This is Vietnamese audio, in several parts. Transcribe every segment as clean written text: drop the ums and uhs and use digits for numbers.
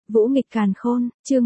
Vũ nghịch càn khôn, chương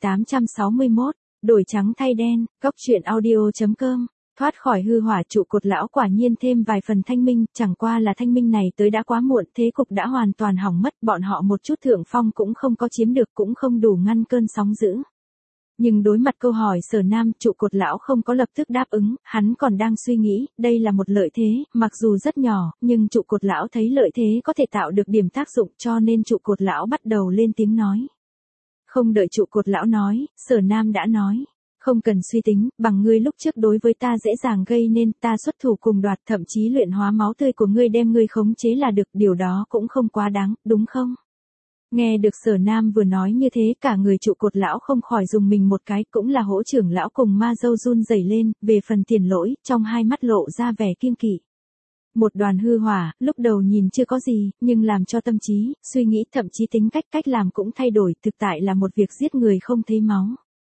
1861, đổi trắng thay đen, góc truyện audio.com. Thoát khỏi hư hỏa, trụ cột lão quả nhiên thêm vài phần thanh minh, chẳng qua là thanh minh này tới đã quá muộn, thế cục đã hoàn toàn hỏng mất, bọn họ một chút thượng phong cũng không có chiếm được, cũng không đủ ngăn cơn sóng dữ. Nhưng đối mặt câu hỏi Sở Nam, trụ cột lão không có lập tức đáp ứng, hắn còn đang suy nghĩ, đây là một lợi thế, mặc dù rất nhỏ, nhưng trụ cột lão thấy lợi thế có thể tạo được điểm tác dụng, cho nên trụ cột lão bắt đầu lên tiếng nói. Không đợi trụ cột lão nói, Sở Nam đã nói. Không cần suy tính, bằng ngươi lúc trước đối với ta dễ dàng gây nên, ta xuất thủ cùng đoạt, thậm chí luyện hóa máu tươi của ngươi đem ngươi khống chế là được, điều đó cũng không quá đáng, đúng không? Nghe được Sở Nam vừa nói như thế, cả người trụ cột lão không khỏi dùng mình một cái, cũng là hỗ trưởng lão cùng ma dâu run rẩy lên, về phần Tiền Lỗi, trong hai mắt lộ ra vẻ kiêng kỵ. Một đoàn hư hỏa, lúc đầu nhìn chưa có gì, nhưng làm cho tâm trí, suy nghĩ, thậm chí tính cách làm cũng thay đổi, thực tại là một việc giết người không thấy máu.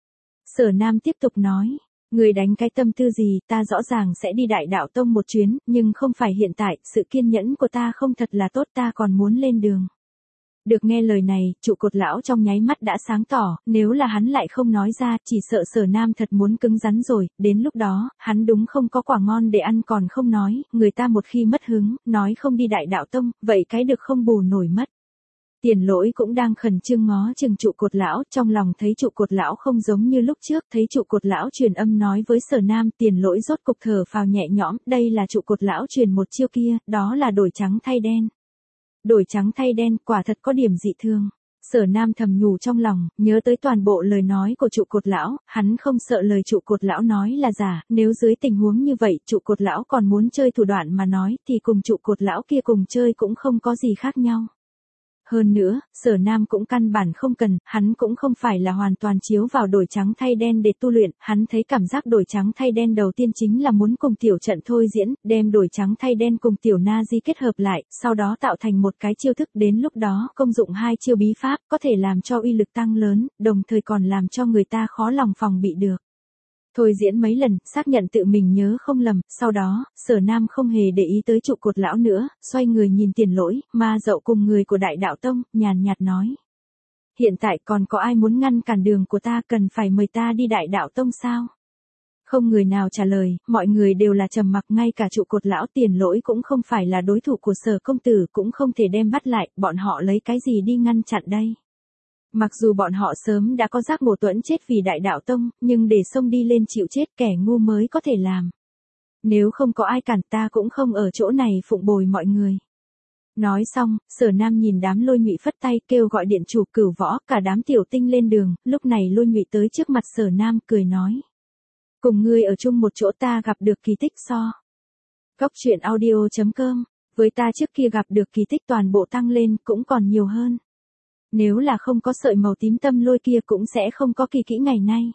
Sở Nam tiếp tục nói, người đánh cái tâm tư gì, ta rõ ràng sẽ đi Đại Đạo Tông một chuyến, nhưng không phải hiện tại, sự kiên nhẫn của ta không thật là tốt, ta còn muốn lên đường. Được nghe lời này, trụ cột lão trong nháy mắt đã sáng tỏ, nếu là hắn lại không nói ra, chỉ sợ Sở Nam thật muốn cứng rắn rồi, đến lúc đó, hắn đúng không có quả ngon để ăn còn không nói, người ta một khi mất hứng, nói không đi Đại Đạo Tông, vậy cái được không bù nổi mất. Tiền Lỗi cũng đang khẩn trương ngó chừng trụ cột lão, trong lòng thấy trụ cột lão không giống như lúc trước, thấy trụ cột lão truyền âm nói với Sở Nam, Tiền Lỗi rốt cục thở phào nhẹ nhõm, đây là trụ cột lão truyền một chiêu kia, đó là đổi trắng thay đen. Đổi trắng thay đen, quả thật có điểm dị thường. Sở Nam thầm nhủ trong lòng, nhớ tới toàn bộ lời nói của trụ cột lão, hắn không sợ lời trụ cột lão nói là giả, nếu dưới tình huống như vậy, trụ cột lão còn muốn chơi thủ đoạn mà nói, thì cùng trụ cột lão kia cùng chơi cũng không có gì khác nhau. Hơn nữa, Sở Nam cũng căn bản không cần, hắn cũng không phải là hoàn toàn chiếu vào đổi trắng thay đen để tu luyện, hắn thấy cảm giác đổi trắng thay đen đầu tiên chính là muốn cùng tiểu trận thôi diễn, đem đổi trắng thay đen cùng tiểu Nazi kết hợp lại, sau đó tạo thành một cái chiêu thức, đến lúc đó công dụng hai chiêu bí pháp, có thể làm cho uy lực tăng lớn, đồng thời còn làm cho người ta khó lòng phòng bị được. Thôi diễn mấy lần, xác nhận tự mình nhớ không lầm, sau đó, Sở Nam không hề để ý tới trụ cột lão nữa, xoay người nhìn Tiền Lỗi, ma dậu cùng người của Đại Đạo Tông, nhàn nhạt nói. Hiện tại còn có ai muốn ngăn cản đường của ta, cần phải mời ta đi Đại Đạo Tông sao? Không người nào trả lời, mọi người đều là trầm mặc, ngay cả trụ cột lão Tiền Lỗi cũng không phải là đối thủ của Sở công tử, cũng không thể đem bắt lại, bọn họ lấy cái gì đi ngăn chặn đây? Mặc dù bọn họ sớm đã có giác ngộ tuẫn chết vì Đại Đạo Tông, nhưng để xông đi lên chịu chết kẻ ngu mới có thể làm. Nếu không có ai cản ta cũng không ở chỗ này phụng bồi mọi người. Nói xong, Sở Nam nhìn đám Lôi Nhụy phất tay kêu gọi điện chủ Cửu Võ, cả đám tiểu tinh lên đường, lúc này Lôi Nhụy tới trước mặt Sở Nam cười nói. Cùng ngươi ở chung một chỗ ta gặp được kỳ tích so. Góc truyện audio.com, với ta trước kia gặp được kỳ tích toàn bộ tăng lên cũng còn nhiều hơn. Nếu là không có sợi màu tím tâm lôi kia cũng sẽ không có kỳ kỹ ngày nay.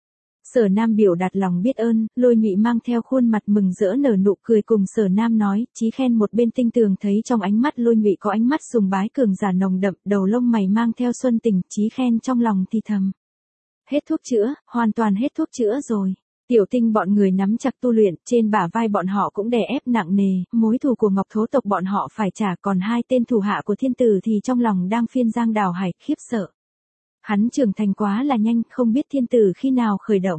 Sở Nam biểu đạt lòng biết ơn, Lôi Nhụy mang theo khuôn mặt mừng rỡ nở nụ cười cùng Sở Nam nói, chí khen một bên tinh tường thấy trong ánh mắt Lôi Nhụy có ánh mắt sùng bái cường giả nồng đậm, đầu lông mày mang theo xuân tình, chí khen trong lòng thì thầm. Hết thuốc chữa, hoàn toàn hết thuốc chữa rồi. Tiểu tinh bọn người nắm chặt tu luyện, trên bả vai bọn họ cũng đè ép nặng nề, mối thù của Ngọc Thố tộc bọn họ phải trả, còn hai tên thủ hạ của thiên tử thì trong lòng đang phiên giang đào hải, khiếp sợ. Hắn trưởng thành quá là nhanh, không biết thiên tử khi nào khởi động.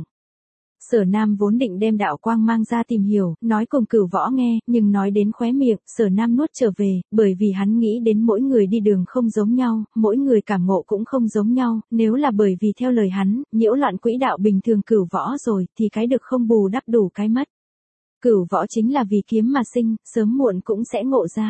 Sở Nam vốn định đem đạo quang mang ra tìm hiểu, nói cùng Cửu Võ nghe, nhưng nói đến khóe miệng, Sở Nam nuốt trở về, bởi vì hắn nghĩ đến mỗi người đi đường không giống nhau, mỗi người cảm ngộ cũng không giống nhau, nếu là bởi vì theo lời hắn, nhiễu loạn quỹ đạo bình thường Cửu Võ rồi, thì cái được không bù đắp đủ cái mất. Cửu Võ chính là vì kiếm mà sinh, sớm muộn cũng sẽ ngộ ra.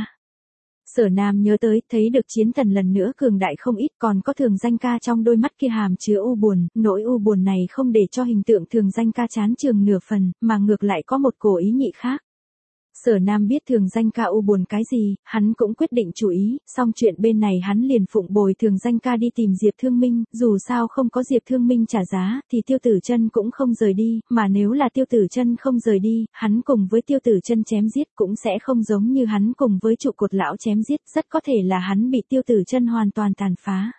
Sở Nam nhớ tới, thấy được chiến thần lần nữa cường đại không ít, còn có Thường Danh Ca trong đôi mắt kia hàm chứa u buồn, nỗi u buồn này không để cho hình tượng Thường Danh Ca chán chường nửa phần, mà ngược lại có một cổ ý nhị khác. Sở Nam biết Thường Danh Ca u buồn cái gì, hắn cũng quyết định chú ý, xong chuyện bên này hắn liền phụng bồi Thường Danh Ca đi tìm Diệp Thương Minh, dù sao không có Diệp Thương Minh trả giá, thì Tiêu Tử Chân cũng không rời đi, mà nếu là Tiêu Tử Chân không rời đi, hắn cùng với Tiêu Tử Chân chém giết cũng sẽ không giống như hắn cùng với trụ cột lão chém giết, rất có thể là hắn bị Tiêu Tử Chân hoàn toàn tàn phá.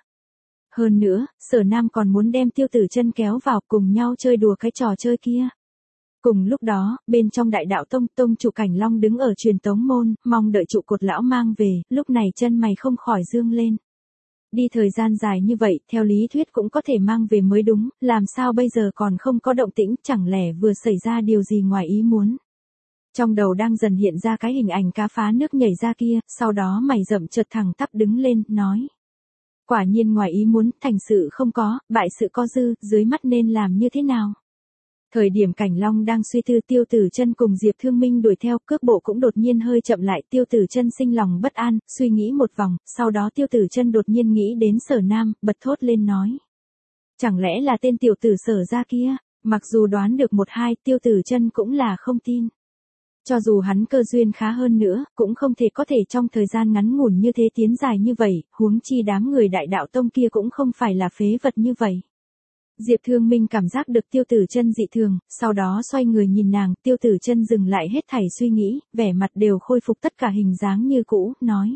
Hơn nữa, Sở Nam còn muốn đem Tiêu Tử Chân kéo vào cùng nhau chơi đùa cái trò chơi kia. Cùng lúc đó, bên trong Đại Đạo Tông, tông chủ Cảnh Long đứng ở truyền tống môn, mong đợi trụ cột lão mang về, lúc này chân mày không khỏi dương lên. Đi thời gian dài như vậy, theo lý thuyết cũng có thể mang về mới đúng, làm sao bây giờ còn không có động tĩnh, chẳng lẽ vừa xảy ra điều gì ngoài ý muốn. Trong đầu đang dần hiện ra cái hình ảnh cá phá nước nhảy ra kia, sau đó mày rậm chợt thẳng tắp đứng lên, nói. Quả nhiên ngoài ý muốn, thành sự không có, bại sự có dư, dưới mắt nên làm như thế nào? Thời điểm Cảnh Long đang suy tư, Tiêu Tử Chân cùng Diệp Thương Minh đuổi theo, cước bộ cũng đột nhiên hơi chậm lại, Tiêu Tử Chân sinh lòng bất an, suy nghĩ một vòng, sau đó Tiêu Tử Chân đột nhiên nghĩ đến Sở Nam, bật thốt lên nói. Chẳng lẽ là tên tiểu tử Sở gia kia? Mặc dù đoán được một hai, Tiêu Tử Chân cũng là không tin. Cho dù hắn cơ duyên khá hơn nữa, cũng không thể trong thời gian ngắn ngủn như thế tiến dài như vậy, huống chi đám người Đại Đạo Tông kia cũng không phải là phế vật như vậy. Diệp Thương Minh cảm giác được Tiêu Tử Chân dị thường, sau đó xoay người nhìn nàng, Tiêu Tử Chân dừng lại hết thảy suy nghĩ, vẻ mặt đều khôi phục tất cả hình dáng như cũ, nói.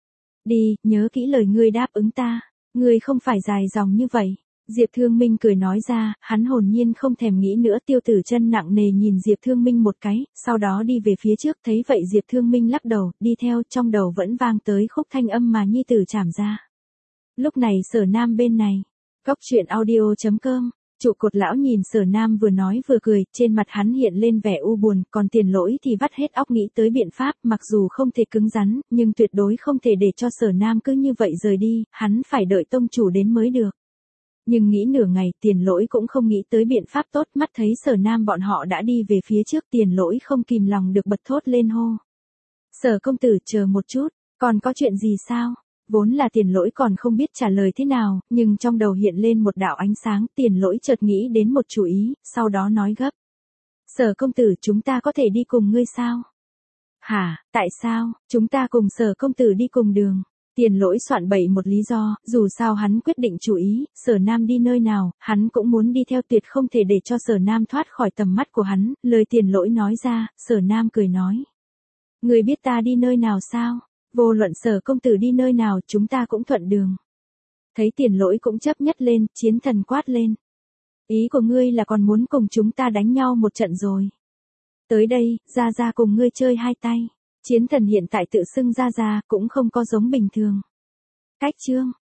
Đi, nhớ kỹ lời ngươi đáp ứng ta, ngươi không phải dài dòng như vậy. Diệp Thương Minh cười nói ra, hắn hồn nhiên không thèm nghĩ nữa. Tiêu Tử Chân nặng nề nhìn Diệp Thương Minh một cái, sau đó đi về phía trước, thấy vậy Diệp Thương Minh lắc đầu, đi theo, trong đầu vẫn vang tới khúc thanh âm mà nhi tử trảm ra. Lúc này Sở Nam bên này, Góc Truyện Audio.com, trụ cột lão nhìn Sở Nam vừa nói vừa cười, trên mặt hắn hiện lên vẻ u buồn, còn Tiền Lỗi thì vắt hết óc nghĩ tới biện pháp, mặc dù không thể cứng rắn, nhưng tuyệt đối không thể để cho Sở Nam cứ như vậy rời đi, hắn phải đợi tông chủ đến mới được. Nhưng nghĩ nửa ngày, Tiền Lỗi cũng không nghĩ tới biện pháp tốt, mắt thấy Sở Nam bọn họ đã đi về phía trước, Tiền Lỗi không kìm lòng được bật thốt lên hô. Sở công tử, chờ một chút, còn có chuyện gì sao? Vốn là Tiền Lỗi còn không biết trả lời thế nào, nhưng trong đầu hiện lên một đạo ánh sáng, Tiền Lỗi chợt nghĩ đến một chủ ý, sau đó nói gấp. Sở công tử, chúng ta có thể đi cùng ngươi sao? Hả, tại sao, chúng ta cùng Sở công tử đi cùng đường? Tiền Lỗi soạn bậy một lý do, dù sao hắn quyết định chủ ý, Sở Nam đi nơi nào, hắn cũng muốn đi theo, tuyệt không thể để cho Sở Nam thoát khỏi tầm mắt của hắn, lời Tiền Lỗi nói ra, Sở Nam cười nói. Người biết ta đi nơi nào sao? Vô luận Sở công tử đi nơi nào, chúng ta cũng thuận đường. Thấy Tiền Lỗi cũng chấp nhất lên, Chiến Thần quát lên. Ý của ngươi là còn muốn cùng chúng ta đánh nhau một trận rồi. Tới đây, ra cùng ngươi chơi hai tay. Chiến Thần hiện tại tự xưng ra cũng không có giống bình thường. Cách chương.